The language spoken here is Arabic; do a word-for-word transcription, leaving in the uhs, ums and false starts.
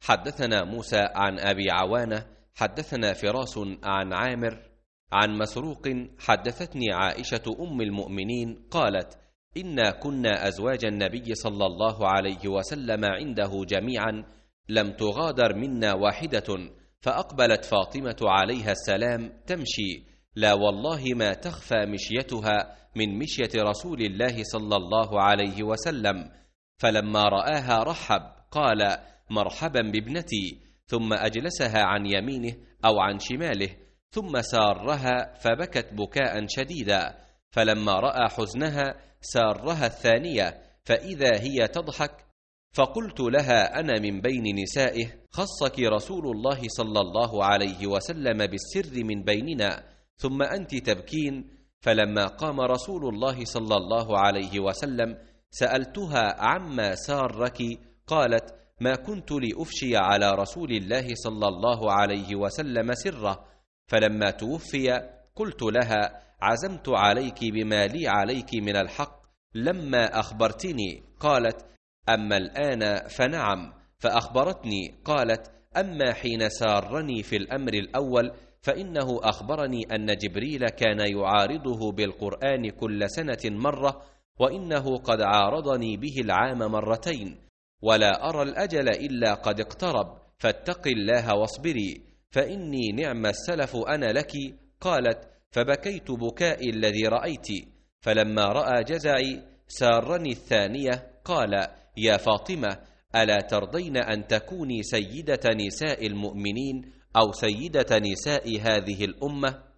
حدثنا موسى عن أبي عوانة حدثنا فراس عن عامر عن مسروق حدثتني عائشة أم المؤمنين قالت: إنا كنا أزواج النبي صلى الله عليه وسلم عنده جميعا، لم تغادر منا واحدة، فأقبلت فاطمة عليها السلام تمشي، لا والله ما تخفى مشيتها من مشية رسول الله صلى الله عليه وسلم، فلما رآها رحب قال: مرحبا بابنتي، ثم أجلسها عن يمينه أو عن شماله، ثم سارها فبكت بكاء شديدا، فلما رأى حزنها سارها الثانية فإذا هي تضحك، فقلت لها: أنا من بين نسائه خصك رسول الله صلى الله عليه وسلم بالسر من بيننا، ثم أنت تبكين. فلما قام رسول الله صلى الله عليه وسلم سألتها عما سارك، قالت: ما كنت لأفشي على رسول الله صلى الله عليه وسلم سره، فلما توفي قلت لها: عزمت عليك بما لي عليك من الحق لما أخبرتني. قالت: أما الآن فنعم. فأخبرتني قالت: أما حين سارني في الأمر الأول فإنه أخبرني أن جبريل كان يعارضه بالقرآن كل سنة مرة، وإنه قد عارضني به العام مرتين، ولا أرى الأجل إلا قد اقترب، فاتق الله واصبري، فإني نعم السلف أنا لك. قالت: فبكيت بكائي الذي رأيت، فلما رأى جزعي سارني الثانية قال: يا فاطمة، ألا ترضين أن تكوني سيدة نساء المؤمنين أو سيدة نساء هذه الأمة؟